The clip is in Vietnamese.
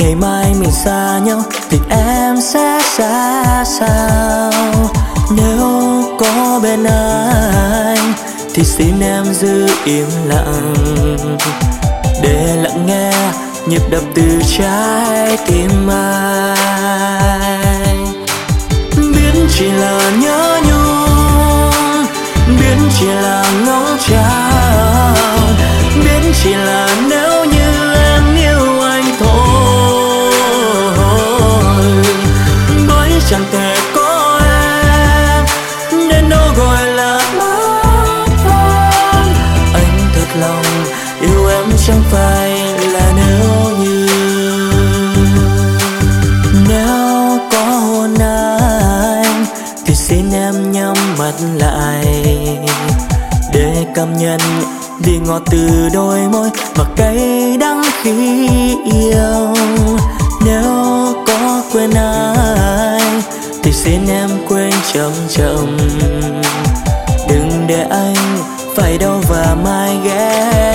ngày mai mình xa nhau thì em sẽ ra sao? Nếu có bên anh thì xin em giữ im lặng, để lặng nghe nhịp đập từ trái tim anh. Biết chỉ là nhớ nhung, biết chỉ là ngóng trao, biết chỉ là nếu như em yêu anh thôi. Bởi chẳng thể có em nên đâu gọi là mất thân. Anh thật lòng yêu em chẳng phải là nếu như. Nếu có hôn anh thì xin em nhắm mắt lại, để cảm nhận vị ngọt từ đôi môi và cay đắng khi yêu. Nếu có quên anh thì xin em quên chậm chậm, đừng để anh phải đau và mai ghé